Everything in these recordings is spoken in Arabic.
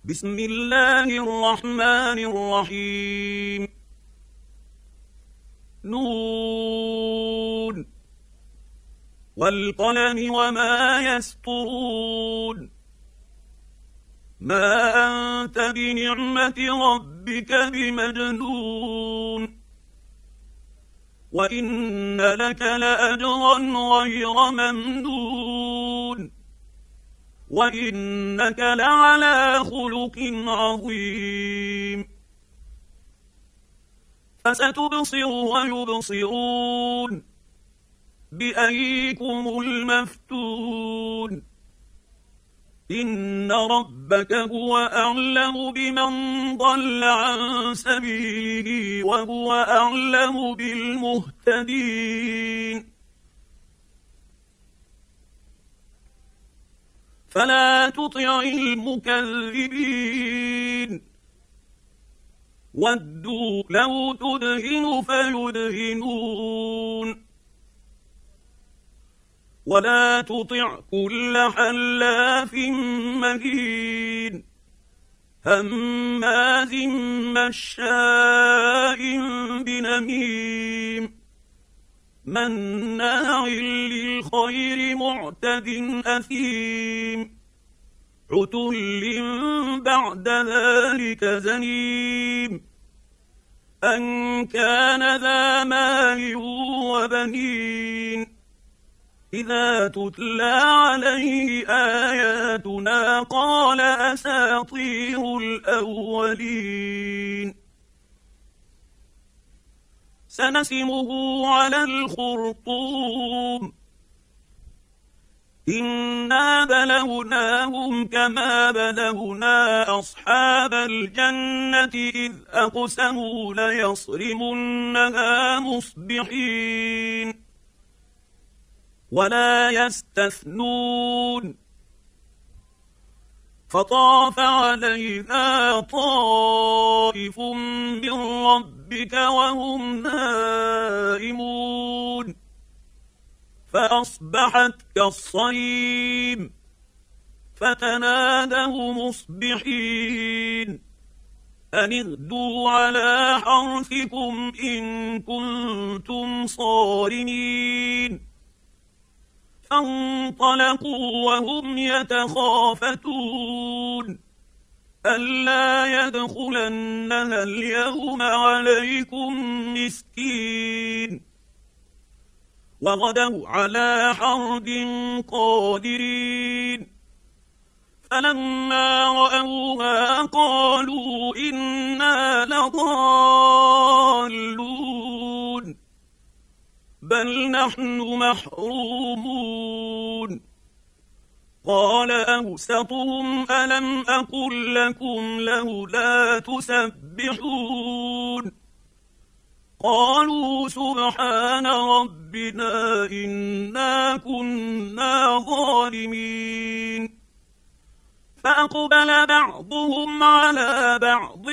بسم الله الرحمن الرحيم. نون والقلم وما يسطرون. ما أنت بنعمة ربك بمجنون، وإن لك لأجرا غير ممنون، وإنك لعلى خلق عظيم. فستبصر ويبصرون بأيكم المفتون. إن ربك هو أعلم بمن ضل عن سبيله وهو أعلم بالمهتدين. فلا تطع المكذبين. ودوا لو تدهن فيدهنون. ولا تطع كل حلاف مهين هماز مشاء بنميم مناع للخير معتد أثيم عتل بعد ذلك زنيم أن كان ذا مال وبنين. إذا تتلى عليه آياتنا قال أساطير الأولين. سنسمه على الخرطوم. إنا بلوناهم كما بلونا أصحاب الجنة إذ أقسموا ليصرمنها مصبحين ولا يستثنون. فطاف عليها طائف من ربك وهم نائمون فأصبحت كالصريم فتنادوا مصبحين أن اغدوا على حرثكم إن كنتم صارمين. فانطلقوا وهم يتخافتون ألا يدخلنها اليوم عليكم مسكين. وغدوا على حرد قادرين فلما رأوها قالوا إنا لضالون بل نحن محرومون. قال أوسطهم ألم أقل لكم لولا تسبحون. قالوا سبحان ربنا إنا كنا ظالمين. فأقبل بعضهم على بعض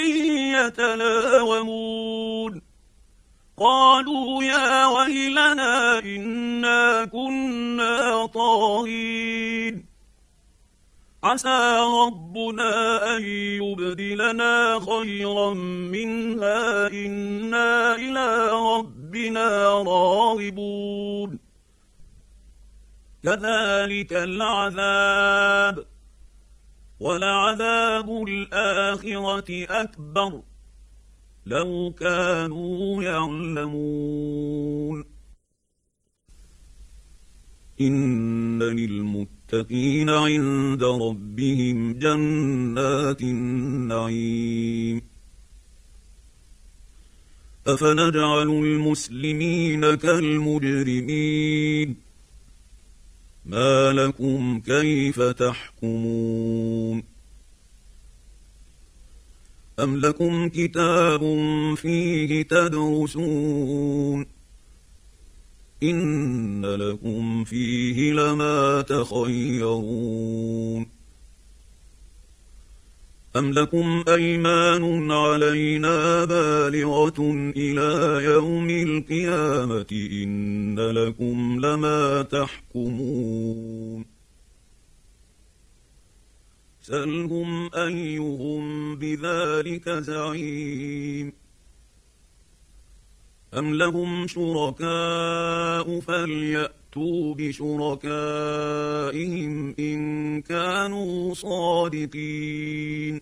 يتلاومون قالوا يا ويلنا إنا كنا طاغين. عسى ربنا أن يبدلنا خيرا منها إنا إلى ربنا راغبون. كذلك العذاب ولعذاب الآخرة أكبر لو كانوا يعلمون. إن للمتقين عند ربهم جنات النعيم. أفنجعل المسلمين كالمجرمين ما لكم كيف تحكمون. أم لكم كتاب فيه تدرسون إن لكم فيه لما تخيرون. أم لكم أيمان علينا بالغة إلى يوم القيامة إن لكم لما تحكمون. سلهم أيهم بذلك زعيم أم لهم شركاء فليأتوا بشركائهم إن كانوا صادقين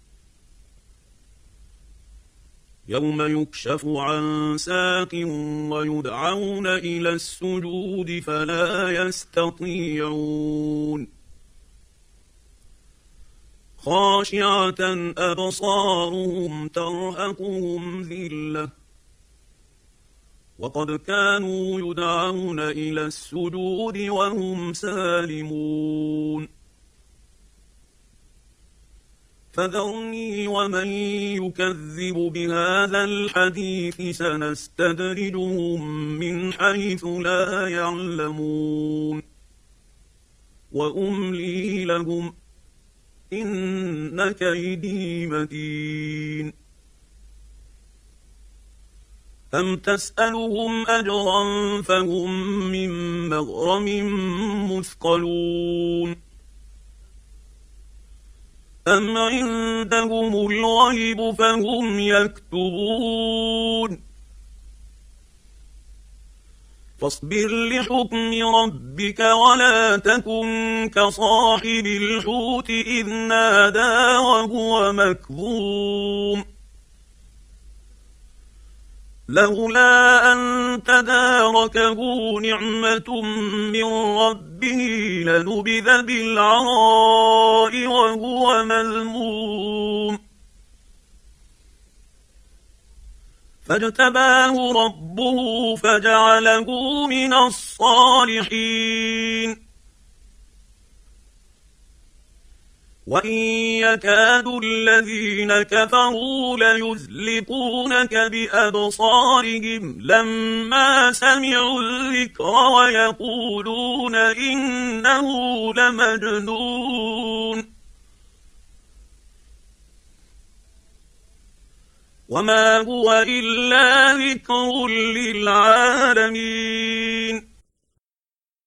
يوم يكشف عن ساق ويدعون إلى السجود فلا يستطيعون خاشعة أبصارهم ترهقهم ذلة وقد كانوا يدعون إلى السجود وهم سالمون فذرني ومن يكذب بهذا الحديث سنستدرجهم من حيث لا يعلمون وأملي لهم إن كيدي متين أم تسألهم أجرا فهم من مغرم مثقلون أم عندهم الغيب فهم يكتبون فاصبر لحكم ربك ولا تكن كصاحب الحوت إذ نادى وهو مكظوم لولا أن تداركه نعمة من ربه لنبذ بالعراء وهو مذموم فاجتباه ربه فجعله من الصالحين وإن يكاد الذين كفروا ليزلقونك بأبصارهم لما سمعوا الذكر ويقولون إنه لمجنون وما هو إلا ذكر للعالمين